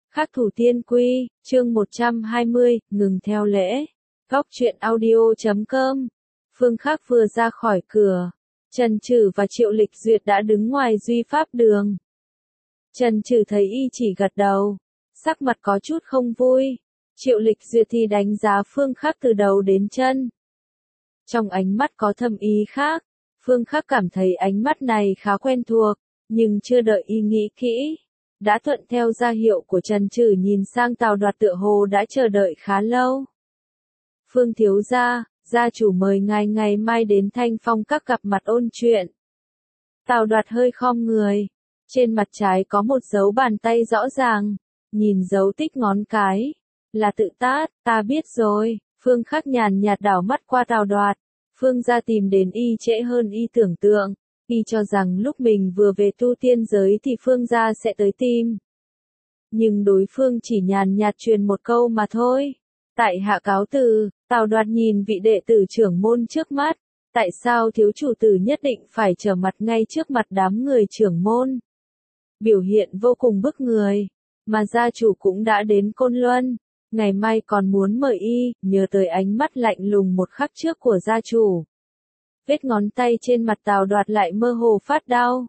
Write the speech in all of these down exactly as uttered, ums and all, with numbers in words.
Khắc thủ tiên quy, chương một trăm hai mươi, ngừng theo lễ. Góc truyện audio chấm com. Phương Khắc vừa ra khỏi cửa, Trần Trừ và Triệu Lịch Duyệt đã đứng ngoài Duy Pháp đường. Trần Trừ thấy y chỉ gật đầu, sắc mặt có chút không vui. Triệu Lịch Duyệt thì đánh giá Phương Khắc từ đầu đến chân. Trong ánh mắt có thâm ý khác, Phương Khắc cảm thấy ánh mắt này khá quen thuộc, nhưng chưa đợi y nghĩ kỹ, đã thuận theo ra hiệu của Trần Trừ nhìn sang Tào Đoạt tựa hồ đã chờ đợi khá lâu. Phương thiếu gia, gia chủ mời ngài ngày mai đến Thanh Phong các gặp mặt ôn chuyện. Tào Đoạt hơi khom người, trên mặt trái có một dấu bàn tay rõ ràng, nhìn dấu tích ngón cái, là tự tát, ta biết rồi. Phương Khắc nhàn nhạt đảo mắt qua Tào Đoạt, Phương gia tìm đến y trễ hơn y tưởng tượng. Y cho rằng lúc mình vừa về tu tiên giới thì Phương gia sẽ tới tìm. Nhưng đối phương chỉ nhàn nhạt truyền một câu mà thôi. Tại hạ cáo từ. Tào Đoạt nhìn vị đệ tử trưởng môn trước mắt. Tại sao thiếu chủ tử nhất định phải trở mặt ngay trước mặt đám người trưởng môn? Biểu hiện vô cùng bức người. Mà gia chủ cũng đã đến Côn Luân. Ngày mai còn muốn mời y, nhớ tới ánh mắt lạnh lùng một khắc trước của gia chủ. Vết ngón tay trên mặt Tào Đoạt lại mơ hồ phát đau.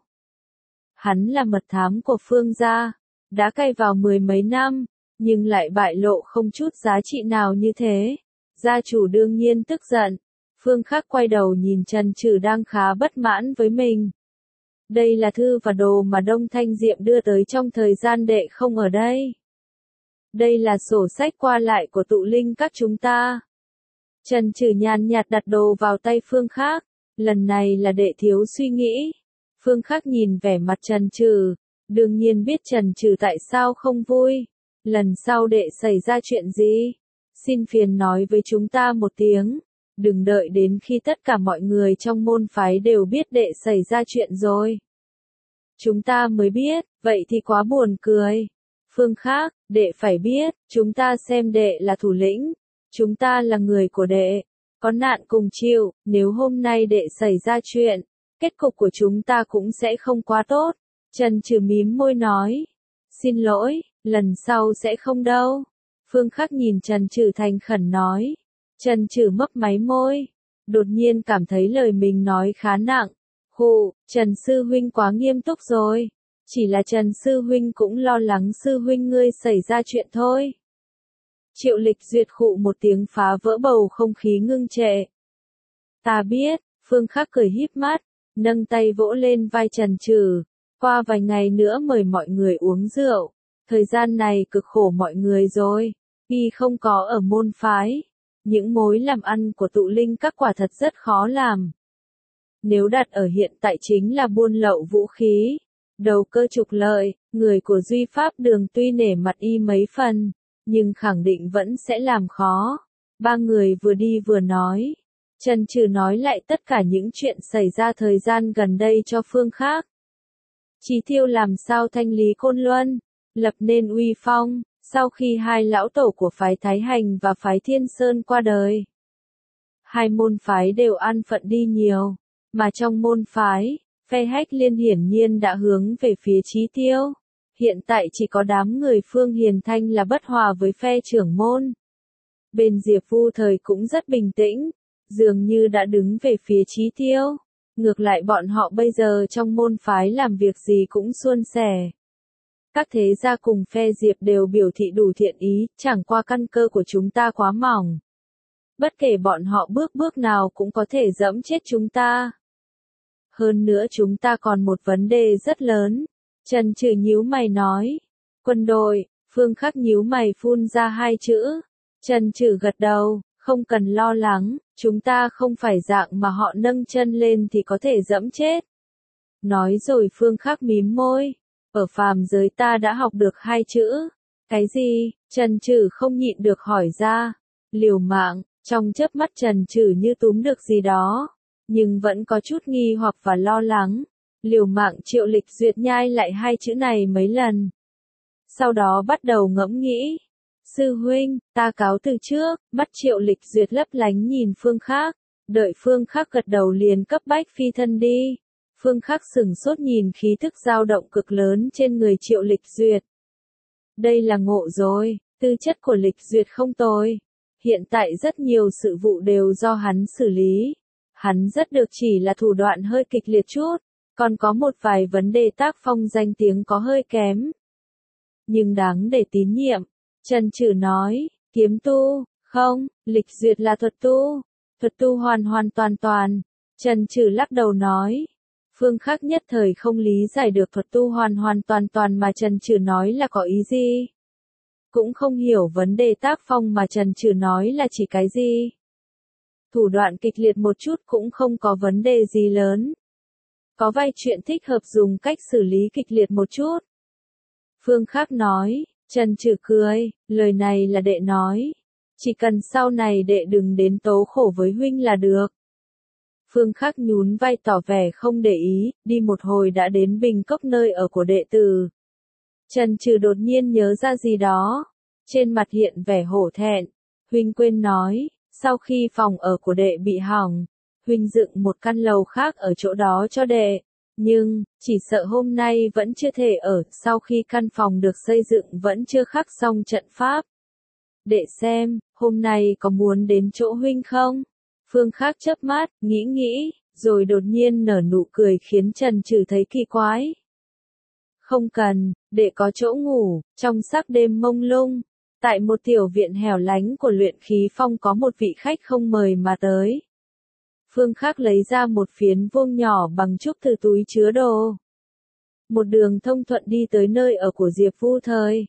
Hắn là mật thám của Phương gia, đã cày vào mười mấy năm, nhưng lại bại lộ không chút giá trị nào như thế. Gia chủ đương nhiên tức giận. Phương Khắc quay đầu nhìn Trần Trừ đang khá bất mãn với mình. Đây là thư và đồ mà Đông Thanh Diệm đưa tới trong thời gian đệ không ở đây. Đây là sổ sách qua lại của tụ linh các chúng ta. Trần Trừ nhàn nhạt đặt đồ vào tay Phương Khắc. Lần này là đệ thiếu suy nghĩ. Phương Khắc nhìn vẻ mặt Trần Trừ, đương nhiên biết Trần Trừ tại sao không vui. Lần sau đệ xảy ra chuyện gì, xin phiền nói với chúng ta một tiếng. Đừng đợi đến khi tất cả mọi người trong môn phái đều biết đệ xảy ra chuyện rồi. Chúng ta mới biết, vậy thì quá buồn cười. Phương Khắc, đệ phải biết, chúng ta xem đệ là thủ lĩnh. Chúng ta là người của đệ. Có nạn cùng chịu, nếu hôm nay đệ xảy ra chuyện, kết cục của chúng ta cũng sẽ không quá tốt. Trần Trừ mím môi nói. Xin lỗi, lần sau sẽ không đâu. Phương Khắc nhìn Trần Trừ thành khẩn nói. Trần Trừ mấp máy môi, đột nhiên cảm thấy lời mình nói khá nặng. Hù, Trần Sư Huynh quá nghiêm túc rồi. Chỉ là Trần Sư Huynh cũng lo lắng Sư Huynh ngươi xảy ra chuyện thôi. Triệu Lịch Duyệt khụ một tiếng phá vỡ bầu không khí ngưng trệ. Ta biết, Phương Khắc cười híp mắt, nâng tay vỗ lên vai Trần Trừ. Qua vài ngày nữa mời mọi người uống rượu. Thời gian này cực khổ mọi người rồi. Y không có ở môn phái. Những mối làm ăn của tụ linh các quả thật rất khó làm. Nếu đặt ở hiện tại chính là buôn lậu vũ khí. Đầu cơ trục lợi, người của Duy Pháp đường tuy nể mặt y mấy phần, nhưng khẳng định vẫn sẽ làm khó. Ba người vừa đi vừa nói. Trần Trừ nói lại tất cả những chuyện xảy ra thời gian gần đây cho Phương Khắc. Chí tiêu làm sao thanh lý Côn Luân, lập nên uy phong, sau khi hai lão tổ của phái Thái Hành và phái Thiên Sơn qua đời. Hai môn phái đều an phận đi nhiều, mà trong môn phái, phe Hách Liên hiển nhiên đã hướng về phía Chí tiêu. Hiện tại chỉ có đám người Phương Hiền Thanh là bất hòa với phe trưởng môn. Bên Diệp Vu Thời cũng rất bình tĩnh, dường như đã đứng về phía Chí tiêu. Ngược lại bọn họ bây giờ trong môn phái làm việc gì cũng suôn sẻ. Các thế gia cùng phe Diệp đều biểu thị đủ thiện ý, chẳng qua căn cơ của chúng ta quá mỏng. Bất kể bọn họ bước bước nào cũng có thể dẫm chết chúng ta. Hơn nữa chúng ta còn một vấn đề rất lớn. Trần Trừ nhíu mày nói. Quân đội. Phương Khắc nhíu mày phun ra hai chữ. Trần Trừ gật đầu, không cần lo lắng, chúng ta không phải dạng mà họ nâng chân lên thì có thể dẫm chết. Nói rồi Phương Khắc mím môi. Ở phàm giới ta đã học được hai chữ. Cái gì? Trần Trừ không nhịn được hỏi ra. Liều mạng. Trong chớp mắt Trần Trừ như túm được gì đó, nhưng vẫn có chút nghi hoặc và lo lắng. Liều mạng. Triệu Lịch Duyệt nhai lại hai chữ này mấy lần. Sau đó bắt đầu ngẫm nghĩ. Sư huynh, ta cáo từ trước. Mắt Triệu Lịch Duyệt lấp lánh nhìn Phương Khắc. Đợi Phương Khắc gật đầu liền cấp bách phi thân đi. Phương Khắc sửng sốt nhìn khí thức dao động cực lớn trên người Triệu Lịch Duyệt. Đây là ngộ rồi, tư chất của Lịch Duyệt không tồi. Hiện tại rất nhiều sự vụ đều do hắn xử lý. Hắn rất được, chỉ là thủ đoạn hơi kịch liệt chút, còn có một vài vấn đề tác phong danh tiếng có hơi kém. Nhưng đáng để tín nhiệm. Trần Trừ nói, kiếm tu, không, Lịch Duyệt là thuật tu. Thuật tu hoàn hoàn toàn toàn. Trần Trừ lắc đầu nói. Phương Khắc nhất thời không lý giải được thuật tu hoàn hoàn toàn toàn mà Trần Trừ nói là có ý gì. Cũng không hiểu vấn đề tác phong mà Trần Trừ nói là chỉ cái gì. Thủ đoạn kịch liệt một chút cũng không có vấn đề gì lớn. Có vài chuyện thích hợp dùng cách xử lý kịch liệt một chút. Phương Khắc nói, Trần Trừ cười, lời này là đệ nói. Chỉ cần sau này đệ đừng đến tố khổ với huynh là được. Phương Khắc nhún vai tỏ vẻ không để ý, đi một hồi đã đến Bình Cốc nơi ở của đệ tử. Trần Trừ đột nhiên nhớ ra gì đó. Trên mặt hiện vẻ hổ thẹn. Huynh quên nói, sau khi phòng ở của đệ bị hỏng, huynh dựng một căn lầu khác ở chỗ đó cho đệ. Nhưng, chỉ sợ hôm nay vẫn chưa thể ở, sau khi căn phòng được xây dựng vẫn chưa khắc xong trận pháp. Đệ xem, hôm nay có muốn đến chỗ huynh không? Phương Khắc chớp mắt, nghĩ nghĩ, rồi đột nhiên nở nụ cười khiến Trần Trừ thấy kỳ quái. Không cần, đệ có chỗ ngủ, trong sắc đêm mông lung. Tại một tiểu viện hẻo lánh của luyện khí phong có một vị khách không mời mà tới. Phương Khắc lấy ra một phiến vuông nhỏ bằng trúc từ túi chứa đồ. Một đường thông thuận đi tới nơi ở của Diệp Vu Thời.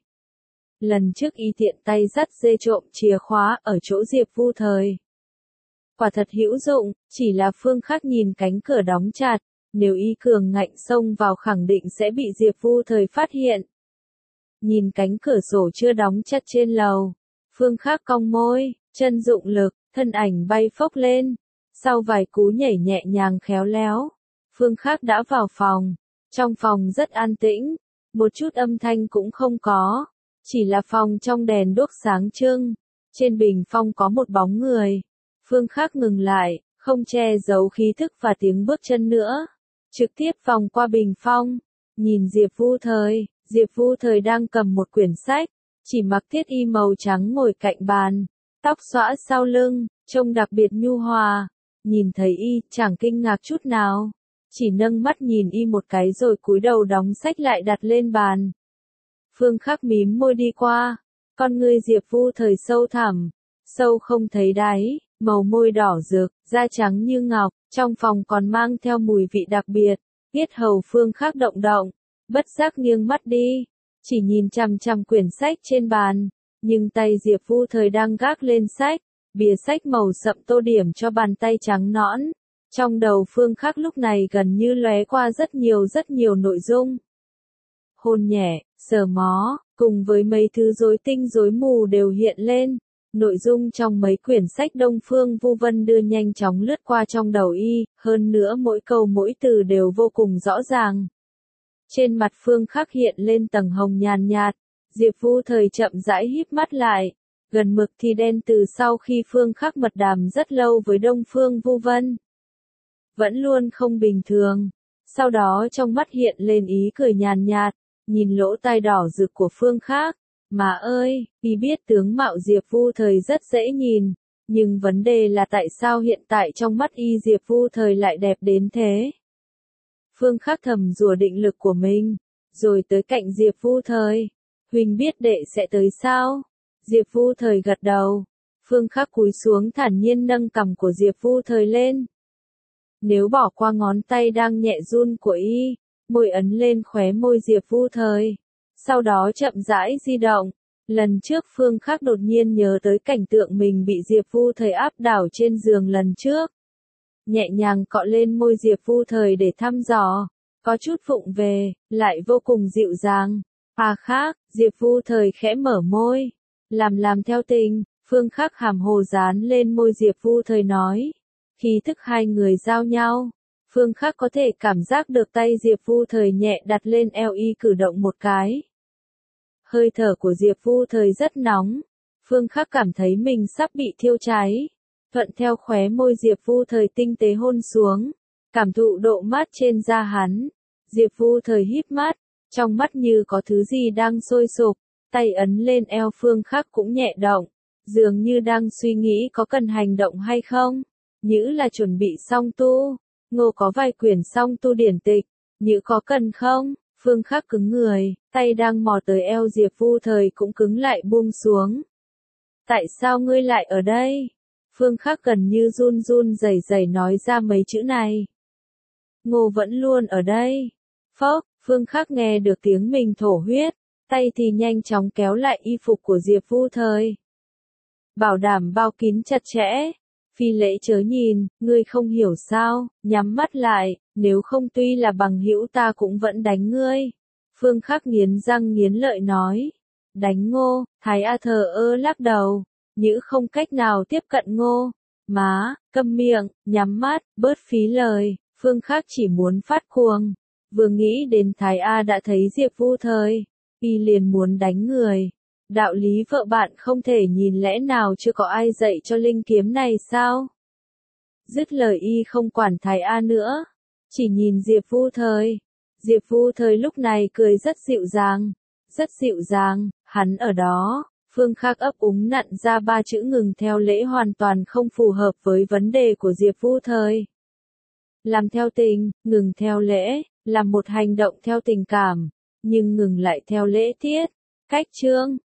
Lần trước y tiện tay dắt dê trộm chìa khóa ở chỗ Diệp Vu Thời. Quả thật hữu dụng, chỉ là Phương Khắc nhìn cánh cửa đóng chặt, nếu y cường ngạnh xông vào khẳng định sẽ bị Diệp Vu Thời phát hiện. Nhìn cánh cửa sổ chưa đóng chặt trên lầu, Phương Khắc cong môi, chân dụng lực, thân ảnh bay phốc lên. Sau vài cú nhảy nhẹ nhàng khéo léo, Phương Khắc đã vào phòng. Trong phòng rất an tĩnh, một chút âm thanh cũng không có, chỉ là phòng trong đèn đuốc sáng trưng. Trên bình phong có một bóng người. Phương Khắc ngừng lại, không che giấu khí thức và tiếng bước chân nữa. Trực tiếp vòng qua bình phong, nhìn Diệp Vu Thời. Diệp Vu Thời đang cầm một quyển sách, chỉ mặc thiết y màu trắng ngồi cạnh bàn, tóc xõa sau lưng, trông đặc biệt nhu hòa. Nhìn thấy y, chẳng kinh ngạc chút nào, chỉ nâng mắt nhìn y một cái rồi cúi đầu đóng sách lại đặt lên bàn. Phương Khắc mím môi đi qua, con ngươi Diệp Vu Thời sâu thẳm, sâu không thấy đáy, màu môi đỏ rực, da trắng như ngọc, trong phòng còn mang theo mùi vị đặc biệt. Yết hầu Phương Khắc động động, bất giác nghiêng mắt đi, chỉ nhìn chằm chằm quyển sách trên bàn, nhưng tay Diệp Vu Thời đang gác lên sách, bìa sách màu sậm tô điểm cho bàn tay trắng nõn. Trong đầu Phương Khắc lúc này gần như lóe qua rất nhiều rất nhiều nội dung. Hôn nhẹ, sờ mó, cùng với mấy thứ rối tinh rối mù đều hiện lên. Nội dung trong mấy quyển sách Đông Phương Vu Vân đưa nhanh chóng lướt qua trong đầu y, hơn nữa mỗi câu mỗi từ đều vô cùng rõ ràng. Trên mặt Phương Khắc hiện lên tầng hồng nhàn nhạt, Diệp Vu Thời chậm rãi híp mắt lại, gần mực thì đen từ sau khi Phương Khắc mật đàm rất lâu với Đông Phương Vu Vân. Vẫn luôn không bình thường, sau đó trong mắt hiện lên ý cười nhàn nhạt, nhìn lỗ tai đỏ rực của Phương Khắc. Mà ơi, y biết tướng mạo Diệp Vu Thời rất dễ nhìn, nhưng vấn đề là tại sao hiện tại trong mắt y Diệp Vu Thời lại đẹp đến thế. Phương Khắc thầm rủa định lực của mình, rồi tới cạnh Diệp Vu Thời. Huynh biết đệ sẽ tới sao? Diệp Vu Thời gật đầu. Phương Khắc cúi xuống thản nhiên nâng cằm của Diệp Vu Thời lên. Nếu bỏ qua ngón tay đang nhẹ run của y, môi ấn lên khóe môi Diệp Vu Thời. Sau đó chậm rãi di động. Lần trước Phương Khắc đột nhiên nhớ tới cảnh tượng mình bị Diệp Vu Thời áp đảo trên giường lần trước. Nhẹ nhàng cọ lên môi Diệp Vu Thời để thăm dò, có chút vụng về, lại vô cùng dịu dàng. À khác, Diệp Vu Thời khẽ mở môi, làm làm theo tình. Phương Khắc hàm hồ dán lên môi Diệp Vu Thời nói. Khi thức hai người giao nhau, Phương Khắc có thể cảm giác được tay Diệp Vu Thời nhẹ đặt lên eo y cử động một cái. Hơi thở của Diệp Vu Thời rất nóng, Phương Khắc cảm thấy mình sắp bị thiêu cháy. Thuận theo khóe môi Diệp Vu Thời tinh tế hôn xuống, cảm thụ độ mát trên da hắn. Diệp Vu Thời híp mắt, trong mắt như có thứ gì đang sôi sục, tay ấn lên eo Phương Khắc cũng nhẹ động, dường như đang suy nghĩ có cần hành động hay không. Nhữ là chuẩn bị song tu, Ngô có vài quyển song tu điển tịch, Nhữ có cần không? Phương Khắc cứng người, tay đang mò tới eo Diệp Vu Thời cũng cứng lại buông xuống. Tại sao ngươi lại ở đây? Phương Khắc gần như run run rẩy rẩy nói ra mấy chữ này. Ngô vẫn luôn ở đây. Phốc, Phương Khắc nghe được tiếng mình thổ huyết, tay thì nhanh chóng kéo lại y phục của Diệp Vu Thời. Bảo đảm bao kín chặt chẽ. Phi lễ chớ nhìn, ngươi không hiểu sao, nhắm mắt lại, nếu không tuy là bằng hữu ta cũng vẫn đánh ngươi. Phương Khắc nghiến răng nghiến lợi nói. Đánh Ngô, Thái A thờ ơ lắc đầu, Nhữ không cách nào tiếp cận Ngô. Má, câm miệng, nhắm mắt, bớt phí lời, Phương Khắc chỉ muốn phát cuồng. Vừa nghĩ đến Thái A đã thấy Diệp Vu Thời, y liền muốn đánh người. Đạo lý vợ bạn không thể nhìn, lẽ nào chưa có ai dạy cho linh kiếm này sao? Dứt lời y không quản Thái A nữa, chỉ nhìn Diệp Vu Thời. Diệp Vu Thời lúc này cười rất dịu dàng, rất dịu dàng, hắn ở đó. Phương Khắc ấp úng nặn ra ba chữ ngừng theo lễ hoàn toàn không phù hợp với vấn đề của Diệp Vu Thời. Làm theo tình, ngừng theo lễ, là một hành động theo tình cảm, nhưng ngừng lại theo lễ tiết. Cách chương